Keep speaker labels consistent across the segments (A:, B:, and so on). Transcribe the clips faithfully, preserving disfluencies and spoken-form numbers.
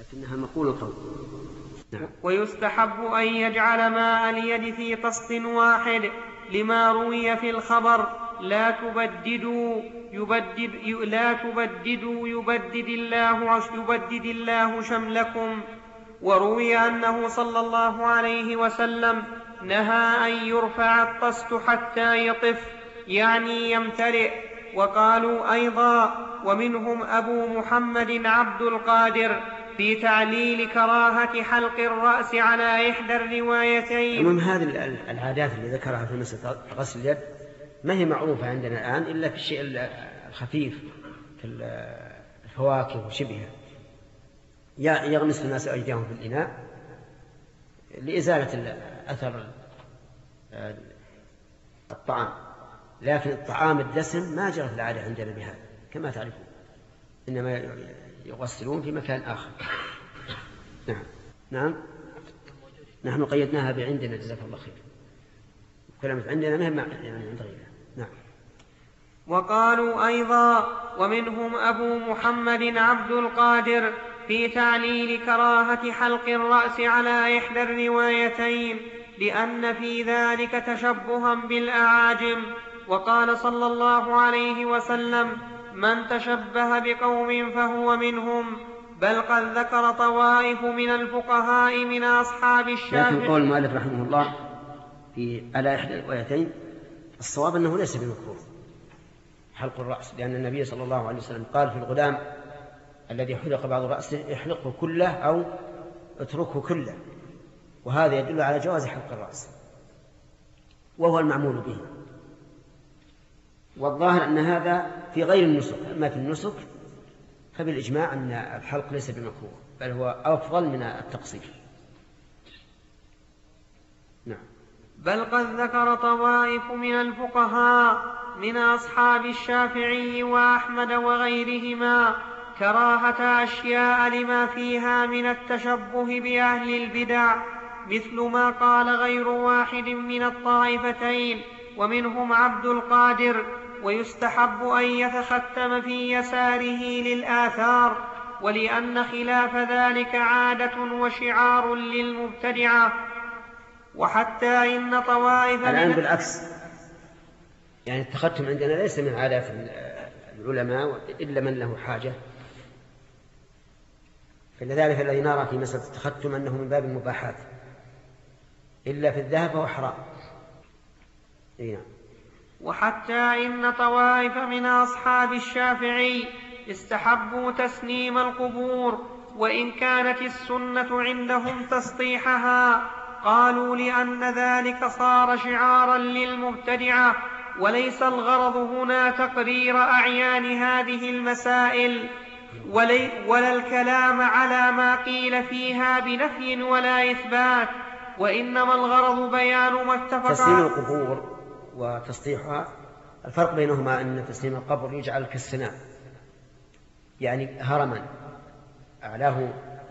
A: لكنها مقول القول. نعم.
B: ويستحب أن يجعل ماء اليد في طست واحد لما روي في الخبر لا تبددوا يبدد لا تبددوا يبدد الله يبدد الله شملكم. وروي أنه صلى الله عليه وسلم نهى أن يرفع الطست حتى يطف يعني يمتلئ. وقالوا أيضا ومنهم أبو محمد عبد القادر في تعليل كراهة حلق الرأس على إحدى الروايتين.
A: المهم هذه العادات اللي ذكرها في مسألة غسل اليد ما هي معروفة عندنا الآن إلا في الشيء الخفيف في الفواكه وشبهها. يغمس الناس أيديهم في الإناء لإزالة أثر الطعام، لكن الطعام الدسم ما جرت العادة عندنا بهذا كما تعرفون، إنما يغسلون في مكان آخر. نعم. نعم نحن قيدناها بعندنا جزاك الله خير، كلمة عندنا مهم يعني عند غيرها. نعم.
B: وقالوا أيضا ومنهم أبو محمد عبد القادر في تعليل كراهة حلق الرأس على إحدى الروايتين لأن في ذلك تشبها بالأعاجم. وقال صلى الله عليه وسلم من تشبه بقوم فهو منهم. بل قد ذكر طوائف من الفقهاء من أصحاب الشافعي.
A: لكن قول المؤلف رحمه الله في على إحدى الروايتين الصواب أنه ليس بمكروه حلق الرأس، لأن النبي صلى الله عليه وسلم قال في الغلام الذي حلق بعض رأسه احلقه كله أو اتركه كله، وهذا يدل على جواز حلق الرأس وهو المعمول به. والظاهر أن هذا في غير النسك، أما في النسك فبالإجماع أن الحلق ليس بمكروه بل هو أفضل من التقصير. نعم.
B: بل قد ذكر طوائف من الفقهاء من أصحاب الشافعي وأحمد وغيرهما كراهة أشياء لما فيها من التشبه بأهل البدع، مثل ما قال غير واحد من الطائفتين ومنهم عبد القادر. ويستحب أن يتختم في يساره للآثار، ولأن خلاف ذلك عادة وشعار للمبتدعة. وحتى إن طوائف
A: الآن بالعكس، يعني التختم عندنا ليس من عادات العلماء إلا من له حاجة، فلذلك الذي نرى في مسألة التختم أنه من باب المباحات، إلا في الذهب فهو حرام. إيه.
B: وحتى إن طوائف من أصحاب الشافعي استحبوا تسنيم القبور، وإن كانت السنة عندهم تسطيحها، قالوا لأن ذلك صار شعارا للمبتدعة، وليس الغرض هنا تقرير أعيان هذه المسائل ولا الكلام على ما قيل فيها بنفي ولا إثبات، وإنما الغرض بيان ما اتفق.
A: تسليم القبور وتسطيحها الفرق بينهما أن تسليم القبر يجعل كالسنام، يعني هرما أعلاه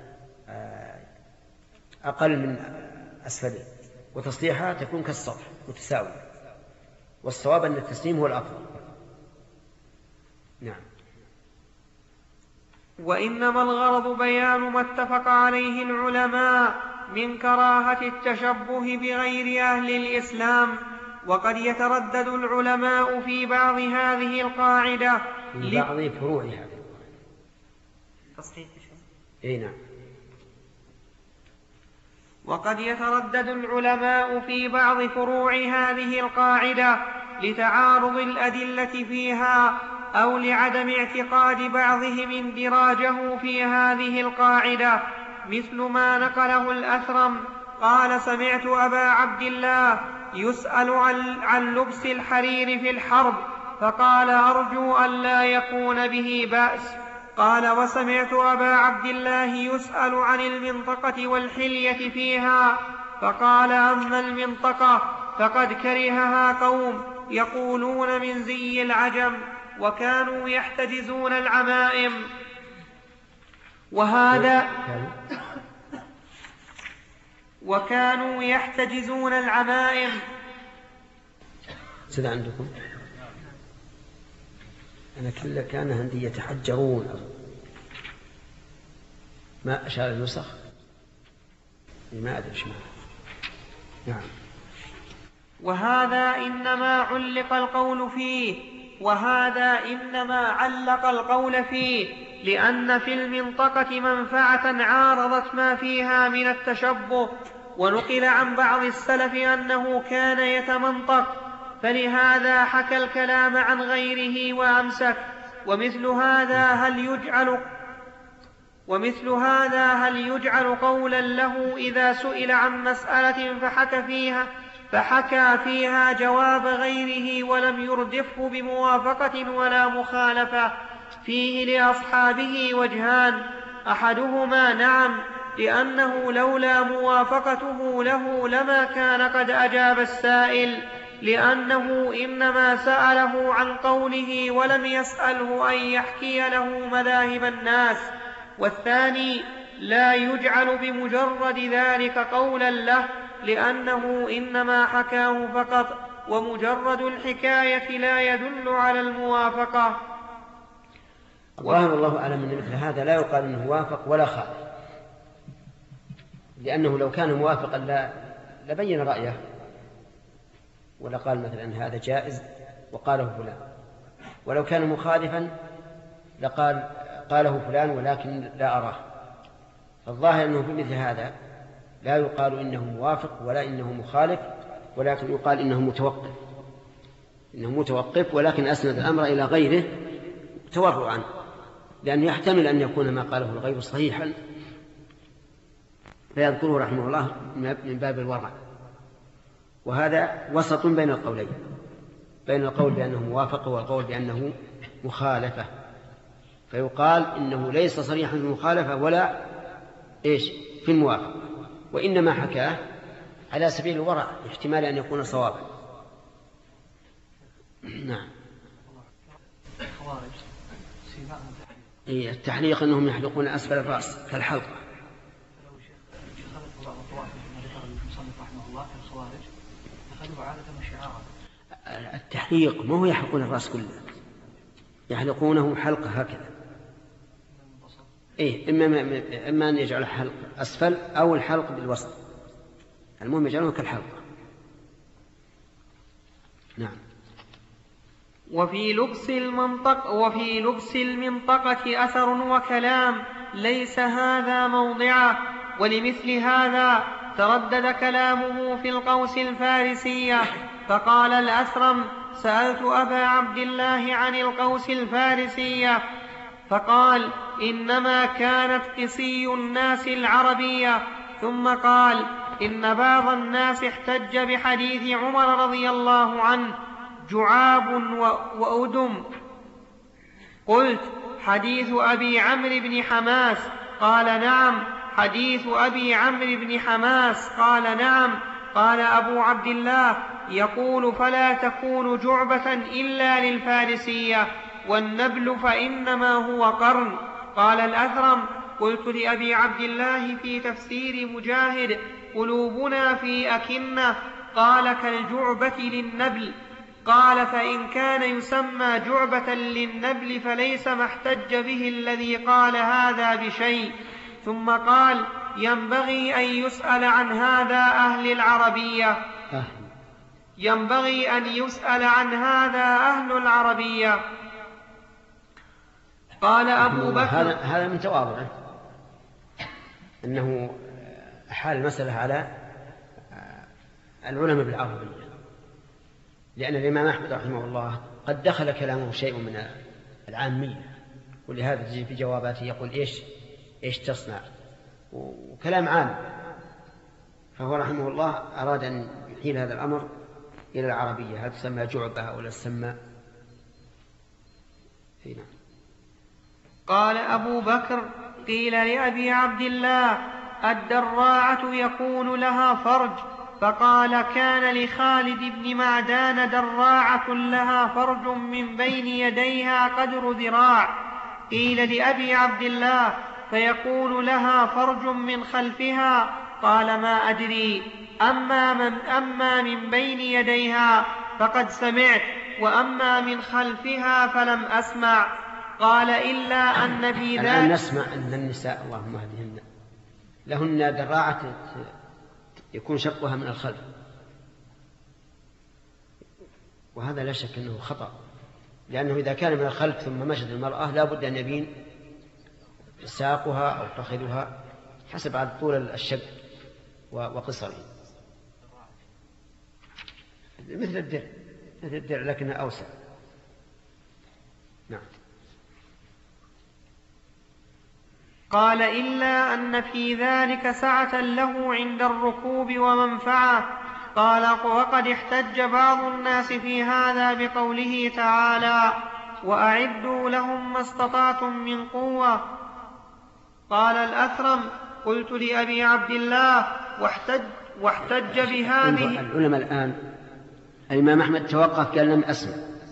A: أقل من أسفله، وتسطيحها تكون كالسطح متساوي، والصواب أن التسليم هو الأفضل. نعم.
B: وإنما الغرض بيان ما اتفق عليه العلماء من كراهة التشبه بغير أهل الإسلام. وقد يتردد العلماء في بعض هذه القاعدة
A: في بعض فروعها.
B: تصحيح
A: إيه نعم.
B: وقد يتردد العلماء في بعض فروع هذه القاعدة لتعارض الأدلة فيها أو لعدم اعتقاد بعضهم اندراجه في هذه القاعدة، مثل ما نقله الأثرم قال سمعت أبا عبد الله يسأل عن لبس الحرير في الحرب فقال أرجو أن لا يكون به بأس. قال وسمعت أبا عبد الله يسأل عن المنطقة والحلية فيها فقال أما المنطقة فقد كرهها قوم يقولون من زي العجم وكانوا يحتجزون العمائم. وهذا وكانوا يحتجزون العمائم.
A: سيد عندكم أنا كل كان عندي يتحجرون ما أشار النسخ ما أدري شو. نعم.
B: وهذا إنما علق القول فيه وهذا إنما علق القول فيه لأن في المنطقة منفعة عارضت ما فيها من التشبه، ونقل عن بعض السلف أنه كان يتمنطق، فلهذا حكى الكلام عن غيره وأمسك. ومثل هذا هل يجعل ومثل هذا هل يجعل قولا له إذا سئل عن مسألة فحكى فيها فحكى فيها جواب غيره ولم يردفه بموافقة ولا مخالفة؟ فيه لأصحابه وجهان: أحدهما نعم، لأنه لولا موافقته له لما كان قد أجاب السائل، لأنه إنما سأله عن قوله ولم يسأله أن يحكي له مذاهب الناس. والثاني لا يجعل بمجرد ذلك قولا له، لأنه إنما حكاه فقط، ومجرد الحكاية لا يدل على الموافقة.
A: الظاهر الله أعلم أن مثل هذا لا يقال أنه وافق ولا خالف، لأنه لو كان موافقا لا لبين رأيه ولقال مثلا هذا جائز وقاله فلان، ولو كان مخالفا لقال قاله فلان ولكن لا أراه. فالظاهر أنه في مثل هذا لا يقال إنه موافق ولا إنه مخالف، ولكن يقال إنه متوقف إنه متوقف ولكن أسند الأمر إلى غيره تورعا، لأنه يحتمل أن يكون ما قاله الغير صحيحا فيذكره رحمه الله من باب الورع. وهذا وسط بين القولين، بين القول بأنه موافق والقول بأنه مخالفة، فيقال إنه ليس صريحا في المخالفة ولا إيش في الموافقة، وإنما حكاه على سبيل الورع احتمال أن يكون صوابا. نعم. التحليق أنهم يحلقون أسفل الرأس كالحلقة. التحليق ما هو يحلقون الرأس كله، يحلقونه حلقة هكذا. إيه إما, إما أن يجعل حلق أسفل أو الحلق بالوسط، المهم يجعلونه كالحلقة. نعم.
B: وفي لبس المنطق وفي لبس المنطقة أثر وكلام، ليس هذا موضعه. ولمثل هذا تردد كلامه في القوس الفارسية، فقال الأثرم: سألت أبا عبد الله عن القوس الفارسية، فقال: إنما كانت قصي الناس العربية. ثم قال: إن بعض الناس احتج بحديث عمر رضي الله عنه: جعاب وأدم. قلت: حديث أبي عمرو بن حماس؟ قال: نعم. حديث أبي عمرو بن حماس؟ قال: نعم. قال أبو عبد الله: يقول: فلا تكون جعبة إلا للفارسية، والنبل فإنما هو قرن. قال الأثرم: قلت لأبي عبد الله في تفسير مجاهد: قلوبنا في أكنة. قال: كالجعبة للنبل. قال: فإن كان يسمى جعبة للنبل فليس ما احتج به الذي قال هذا بشيء. ثم قال: ينبغي أن يسأل عن هذا أهل العربية ينبغي أن يسأل عن هذا أهل العربية. قال أبو بكر:
A: هذا من تواضعه أنه حال المسألة على العلماء بالعربية، لأن الإمام أحمد رحمه الله قد دخل كلامه شيء من العامية، ولهذا تجي في جواباته يقول إيش إيش تصنع، وكلام عام. فهو رحمه الله أراد أن يحيل هذا الأمر إلى العربية، هل تسمى جعبة ولا تسمى هنا.
B: قال أبو بكر: قيل لأبي عبد الله: الدراعة يكون لها فرج؟ فقال: كان لخالد بن معدان دراعة لها فرج من بين يديها قدر ذراع. قيل لأبي عبد الله: فيكون لها فرج من خلفها؟ قال: ما أدري، أما من, أما من بين يديها فقد سمعت، وأما من خلفها فلم أسمع. قال إلا أن في ذلك.
A: الآن نسمع أن النساء اللهم اهدهن لهن ذراعة يكون شقها من الخلف، وهذا لا شك أنه خطأ، لأنه إذا كان من الخلف ثم مشت المرأة لا بد أن يبين ساقها أو فخذها حسب عدد طول الشق وقصره، مثل الدرع مثل الدرع لكنها أوسع. نعم.
B: قال إلا أن في ذلك سعة له عند الركوب ومنفعة. قال وقد احتج بعض الناس في هذا بقوله تعالى وأعدوا لهم ما استطعتم من قوة. قال الأثرم قلت لأبي عبد الله واحتج, واحتج بهذه.
A: العلماء الآن الإمام أحمد توقف قال لم أسمع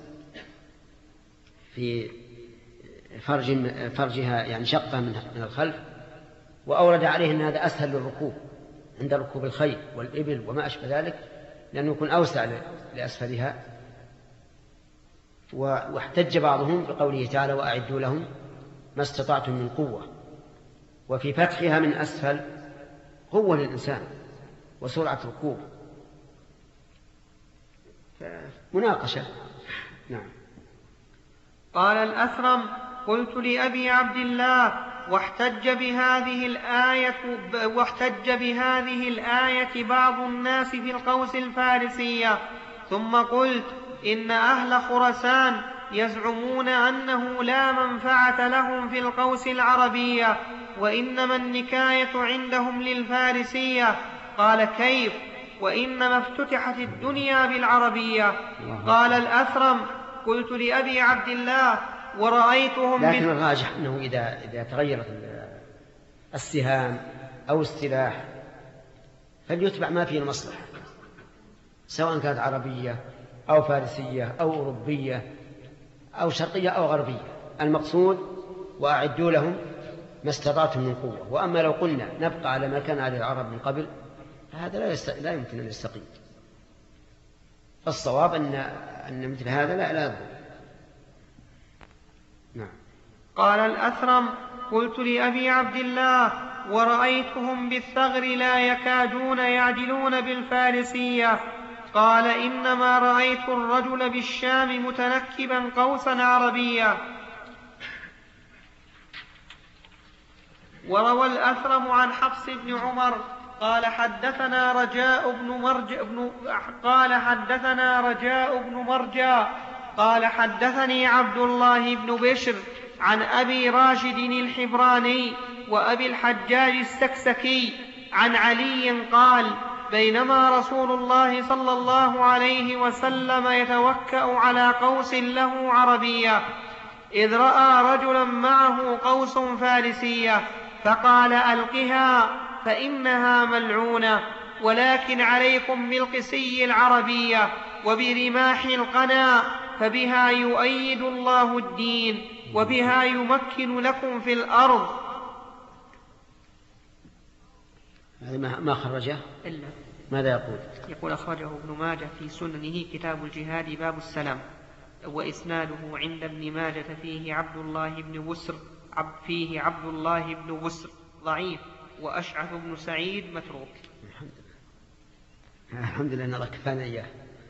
A: في فرج فرجها يعني شقة من الخلف، وأورد عليه أن هذا أسهل للركوب عند ركوب الخيل والإبل وما أشبه ذلك، لأنه يكون أوسع لأسفلها. واحتج بعضهم بقوله تعالى وأعدوا لهم ما استطعتم من قوة، وفي فتحها من أسفل قوة للإنسان وسرعة ركوب، مناقشة. نعم.
B: قال الأثرم قلت لأبي عبد الله واحتج بهذه الآية واحتج بهذه الآية بعض الناس في القوس الفارسية، ثم قلت إن أهل خراسان يزعمون أنه لا منفعة لهم في القوس العربية، وإنما النكاية عندهم للفارسية. قال كيف وإنما افتتحت الدنيا بالعربية؟ قال الأثرم قلت لأبي عبد الله ورأيتهم
A: لكن الراجح أنه إذا, إذا تغيرت السهام أو السلاح فليتبع ما فيه المصلحة، سواء كانت عربية أو فارسية أو أوروبية أو شرقية أو غربية. المقصود وأعدوا لهم ما استطعتم من قوة. وأما لو قلنا نبقى على ما كان عليه العرب من قبل فهذا لا, يست... لا يمكن أن يستقيم. الصواب أن, أن مثل هذا لا لا يضر. نعم.
B: قال الأثرم قلت لأبي عبد الله ورأيتهم بالثغر لا يكادون يعدلون بالفارسية. قال إنما رأيت الرجل بالشام متنكبا قوسا عربيا. وروى الأثرم عن حفص بن عمر قال حدثنا رجاء بن مرجع بن قال حدثنا رجاء بن مرجع قال حدثني عبد الله بن بشر عن أبي راشد الحبراني وأبي الحجاج السكسكي عن علي قال بينما رسول الله صلى الله عليه وسلم يتوكأ على قوس له عربية إذ رأى رجلا معه قوس فارسية فقال ألقها فإنها ملعونة، ولكن عليكم بالقسي العربية وبرماح القنا فبها يؤيد الله الدين وبها يمكن لكم في الأرض.
A: هذا ما خرجه
B: إلا
A: ماذا يقول؟
B: يقول أخرجه ابن ماجه في سننه كتاب الجهاد باب السلام، وإسناده عند ابن ماجه فيه عبد الله بن بسر عب فيه عبد الله بن بسر ضعيف، وأشعث بن سعيد متروك.
A: الحمد لله الحمد لله أن الله كفانا إياه.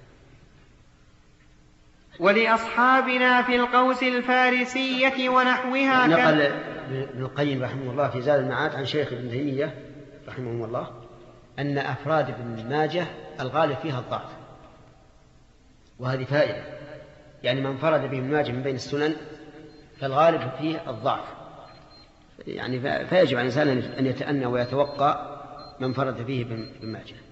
B: ولأصحابنا في القوس الفارسية ونحوها
A: نقل ابن القيم رحمه الله في زاد المعاد عن شيخ ابن تيمية رحمه الله أن أفراد ابن ماجه الغالب فيها الضعف، وهذه فائدة، يعني من فرد به ابن ماجه من بين السنن فالغالب فيه الضعف، يعني فيجب على الإنسان أن يتأنى ويتوقع من فرد فيه ابن ماجه.